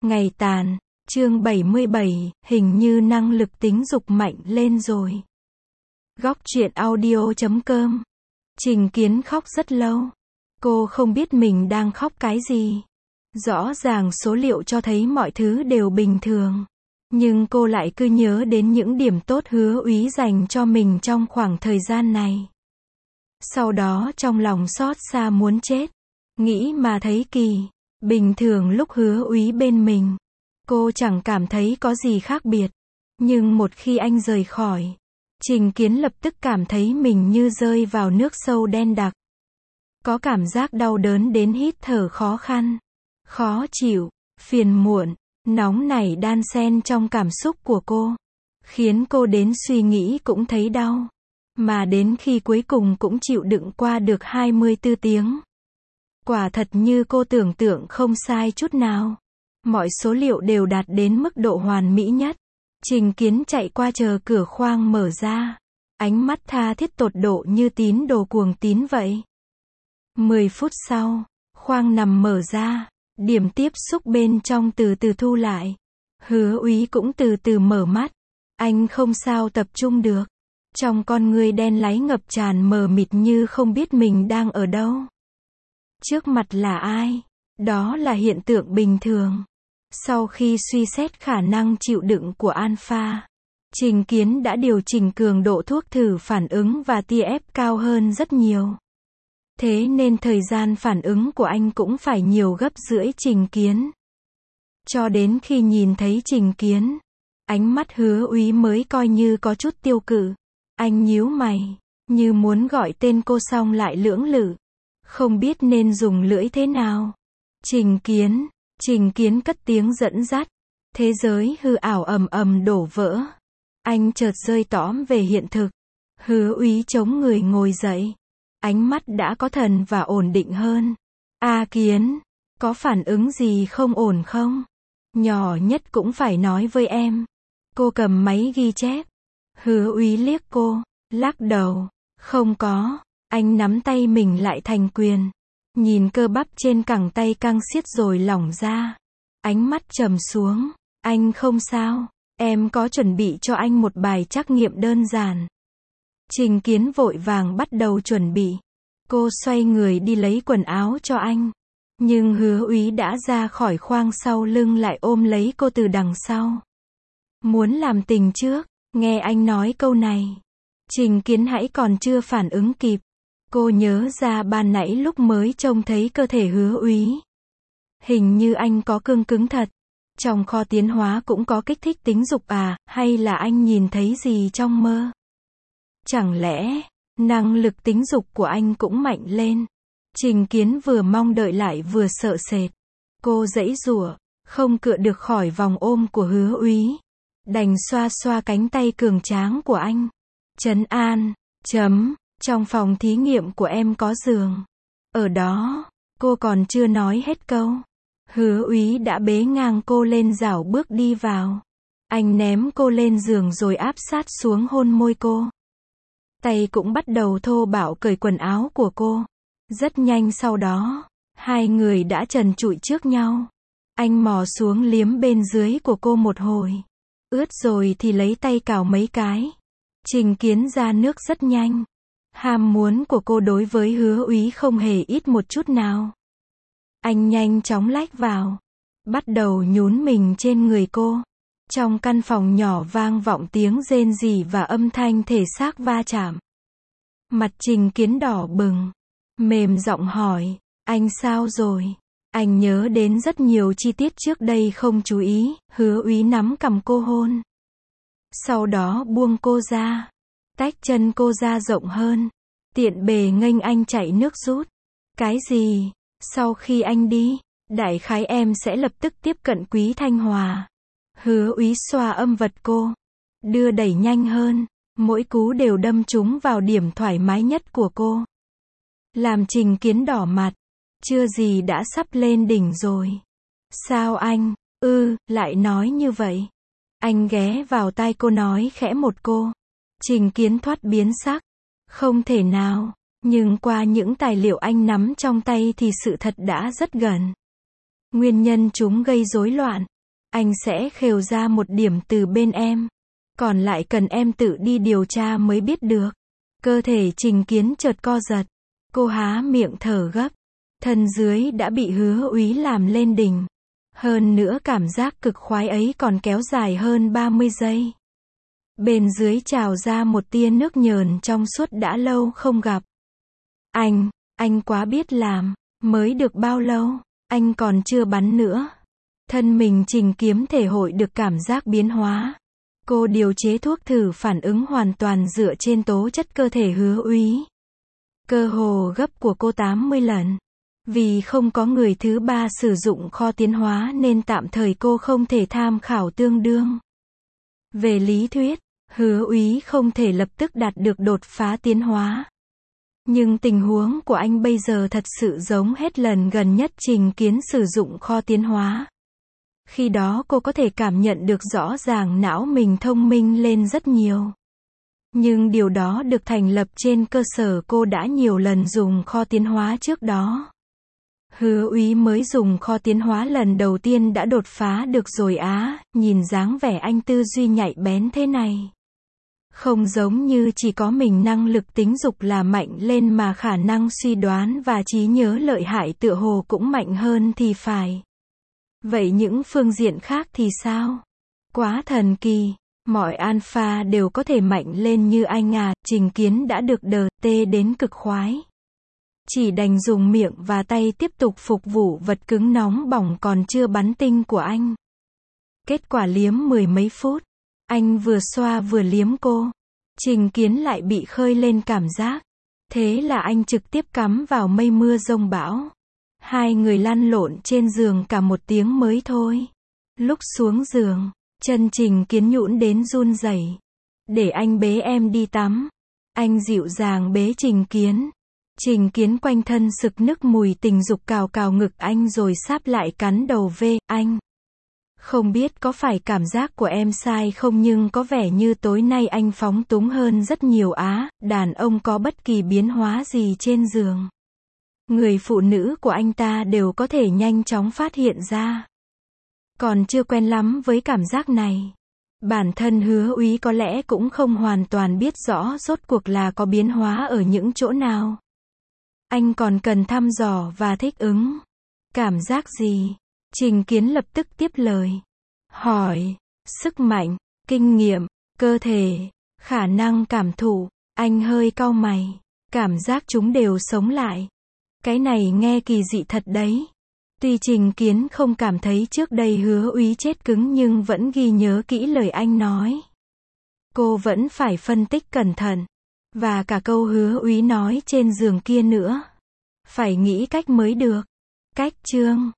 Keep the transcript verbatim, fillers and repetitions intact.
Ngày tàn, chương bảy mươi bảy, hình như năng lực tính dục mạnh lên rồi. Góc truyện audio chấm com. Trình Kiến khóc rất lâu. Cô không biết mình đang khóc cái gì. Rõ ràng số liệu cho thấy mọi thứ đều bình thường. Nhưng cô lại cứ nhớ đến những điểm tốt Hứa Úy dành cho mình trong khoảng thời gian này. Sau đó trong lòng xót xa muốn chết. Nghĩ mà thấy kỳ. Bình thường lúc Hứa Úy bên mình, cô chẳng cảm thấy có gì khác biệt. Nhưng một khi anh rời khỏi, Trình Kiến lập tức cảm thấy mình như rơi vào nước sâu đen đặc. Có cảm giác đau đớn đến hít thở khó khăn, khó chịu, phiền muộn, nóng nảy đan xen trong cảm xúc của cô. Khiến cô đến suy nghĩ cũng thấy đau. Mà đến khi cuối cùng cũng chịu đựng qua được hai mươi tư tiếng. Quả thật như cô tưởng tượng không sai chút nào. Mọi số liệu đều đạt đến mức độ hoàn mỹ nhất. Trình Kiến chạy qua chờ cửa khoang mở ra. Ánh mắt tha thiết tột độ như tín đồ cuồng tín vậy. Mười phút sau, khoang nằm mở ra. Điểm tiếp xúc bên trong từ từ thu lại. Hứa Úy cũng từ từ mở mắt. Anh không sao tập trung được. Trong con ngươi đen láy ngập tràn mờ mịt như không biết mình đang ở đâu. Trước mặt là ai? Đó là hiện tượng bình thường. Sau khi suy xét khả năng chịu đựng của Alpha, Trình Kiến đã điều chỉnh cường độ thuốc thử phản ứng và tia ép cao hơn rất nhiều. Thế nên thời gian phản ứng của anh cũng phải nhiều gấp rưỡi Trình Kiến. Cho đến khi nhìn thấy Trình Kiến, ánh mắt Hứa Úy mới coi như có chút tiêu cự. Anh nhíu mày, như muốn gọi tên cô xong lại lưỡng lự. Không biết nên dùng lưỡi thế nào. Trình Kiến, Trình Kiến cất tiếng dẫn dắt. Thế giới hư ảo ầm ầm đổ vỡ. Anh chợt rơi tõm về hiện thực. Hứa Úy chống người ngồi dậy. Ánh mắt đã có thần và ổn định hơn. A Kiến, có phản ứng gì không ổn không? Nhỏ nhất cũng phải nói với em. Cô cầm máy ghi chép. Hứa Úy liếc cô, lắc đầu. Không có. Anh nắm tay mình lại thành quyền. Nhìn cơ bắp trên cẳng tay căng siết rồi lỏng ra. Ánh mắt trầm xuống. Anh không sao. Em có chuẩn bị cho anh một bài trắc nghiệm đơn giản. Trình Kiến vội vàng bắt đầu chuẩn bị. Cô xoay người đi lấy quần áo cho anh. Nhưng Hứa Úy đã ra khỏi khoang sau lưng lại ôm lấy cô từ đằng sau. Muốn làm tình trước. Nghe anh nói câu này. Trình Kiến hãy còn chưa phản ứng kịp. Cô nhớ ra ban nãy lúc mới trông thấy cơ thể Hứa Úy. Hình như anh có cương cứng thật. Trong kho tiến hóa cũng có kích thích tính dục à, hay là anh nhìn thấy gì trong mơ? Chẳng lẽ, năng lực tính dục của anh cũng mạnh lên? Trình Kiến vừa mong đợi lại vừa sợ sệt. Cô giãy giụa, không cựa được khỏi vòng ôm của Hứa Úy. Đành xoa xoa cánh tay cường tráng của anh. Trấn an, chấm. Trong phòng thí nghiệm của em có giường. Ở đó, cô còn chưa nói hết câu. Hứa Úy đã bế ngang cô lên rảo bước đi vào. Anh ném cô lên giường rồi áp sát xuống hôn môi cô. Tay cũng bắt đầu thô bạo cởi quần áo của cô. Rất nhanh sau đó, hai người đã trần trụi trước nhau. Anh mò xuống liếm bên dưới của cô một hồi. Ướt rồi thì lấy tay cào mấy cái. Trình Kiến ra nước rất nhanh. Ham muốn của cô đối với Hứa Úy không hề ít một chút nào. Anh nhanh chóng lách vào. Bắt đầu nhún mình trên người cô. Trong căn phòng nhỏ vang vọng tiếng rên rỉ và âm thanh thể xác va chạm. Mặt Trình Kiến đỏ bừng. Mềm giọng hỏi. Anh sao rồi? Anh nhớ đến rất nhiều chi tiết trước đây không chú ý. Hứa Úy nắm cằm cô hôn. Sau đó buông cô ra. Tách chân cô ra rộng hơn. Tiện bề nghênh anh chạy nước rút. Cái gì? Sau khi anh đi, đại khái em sẽ lập tức tiếp cận Quý Thanh Hòa. Hứa Úy xoa âm vật cô. Đưa đẩy nhanh hơn. Mỗi cú đều đâm trúng vào điểm thoải mái nhất của cô. Làm Trình Kiến đỏ mặt. Chưa gì đã sắp lên đỉnh rồi. Sao anh, ư, lại nói như vậy? Anh ghé vào tai cô nói khẽ một cô. Trình Kiến thoát biến sắc. Không thể nào, nhưng qua những tài liệu anh nắm trong tay thì sự thật đã rất gần. Nguyên nhân chúng gây rối loạn, anh sẽ khều ra một điểm từ bên em. Còn lại cần em tự đi điều tra mới biết được. Cơ thể Trình Kiến chợt co giật. Cô há miệng thở gấp. Thân dưới đã bị Hứa Úy làm lên đỉnh. Hơn nữa cảm giác cực khoái ấy còn kéo dài hơn ba mươi giây. Bên dưới trào ra một tia nước nhờn trong suốt đã lâu không gặp. Anh, anh quá biết làm. Mới được bao lâu, anh còn chưa bắn nữa. Thân mình Trình Kiếm thể hội được cảm giác biến hóa. Cô điều chế thuốc thử phản ứng hoàn toàn dựa trên tố chất cơ thể Hứa Úy. Cơ hồ gấp của cô tám mươi lần. Vì không có người thứ ba sử dụng kho tiến hóa nên tạm thời cô không thể tham khảo tương đương. Về lý thuyết, Hứa Úy không thể lập tức đạt được đột phá tiến hóa. Nhưng tình huống của anh bây giờ thật sự giống hết lần gần nhất Trình Kiến sử dụng kho tiến hóa. Khi đó cô có thể cảm nhận được rõ ràng não mình thông minh lên rất nhiều. Nhưng điều đó được thành lập trên cơ sở cô đã nhiều lần dùng kho tiến hóa trước đó. Hứa Úy mới dùng kho tiến hóa lần đầu tiên đã đột phá được rồi á, nhìn dáng vẻ anh tư duy nhạy bén thế này. Không giống như chỉ có mình năng lực tính dục là mạnh lên mà khả năng suy đoán và trí nhớ lợi hại tựa hồ cũng mạnh hơn thì phải. Vậy những phương diện khác thì sao? Quá thần kỳ, mọi alpha đều có thể mạnh lên như anh à, Trình Kiến đã được đờ tê đến cực khoái. Chỉ đành dùng miệng và tay tiếp tục phục vụ vật cứng nóng bỏng còn chưa bắn tinh của anh. Kết quả liếm mười mấy phút. Anh vừa xoa vừa liếm cô. Trình Kiến lại bị khơi lên cảm giác. Thế là anh trực tiếp cắm vào mây mưa giông bão. Hai người lăn lộn trên giường cả một tiếng mới thôi. Lúc xuống giường, chân Trình Kiến nhũn đến run rẩy. Để anh bế em đi tắm. Anh dịu dàng bế Trình Kiến. Trình Kiến quanh thân sực nức mùi tình dục cào cào ngực anh rồi sáp lại cắn đầu về anh. Không biết có phải cảm giác của em sai không nhưng có vẻ như tối nay anh phóng túng hơn rất nhiều á, đàn ông có bất kỳ biến hóa gì trên giường. Người phụ nữ của anh ta đều có thể nhanh chóng phát hiện ra. Còn chưa quen lắm với cảm giác này. Bản thân Hứa Úy có lẽ cũng không hoàn toàn biết rõ rốt cuộc là có biến hóa ở những chỗ nào. Anh còn cần thăm dò và thích ứng. Cảm giác gì? Trình Kiến lập tức tiếp lời. Hỏi, sức mạnh, kinh nghiệm, cơ thể, khả năng cảm thụ. Anh hơi cau mày. Cảm giác chúng đều sống lại. Cái này nghe kỳ dị thật đấy. Tuy Trình Kiến không cảm thấy trước đây Hứa Úy chết cứng nhưng vẫn ghi nhớ kỹ lời anh nói. Cô vẫn phải phân tích cẩn thận. Và cả câu Hứa Úy nói trên giường kia nữa. Phải nghĩ cách mới được. Cách chương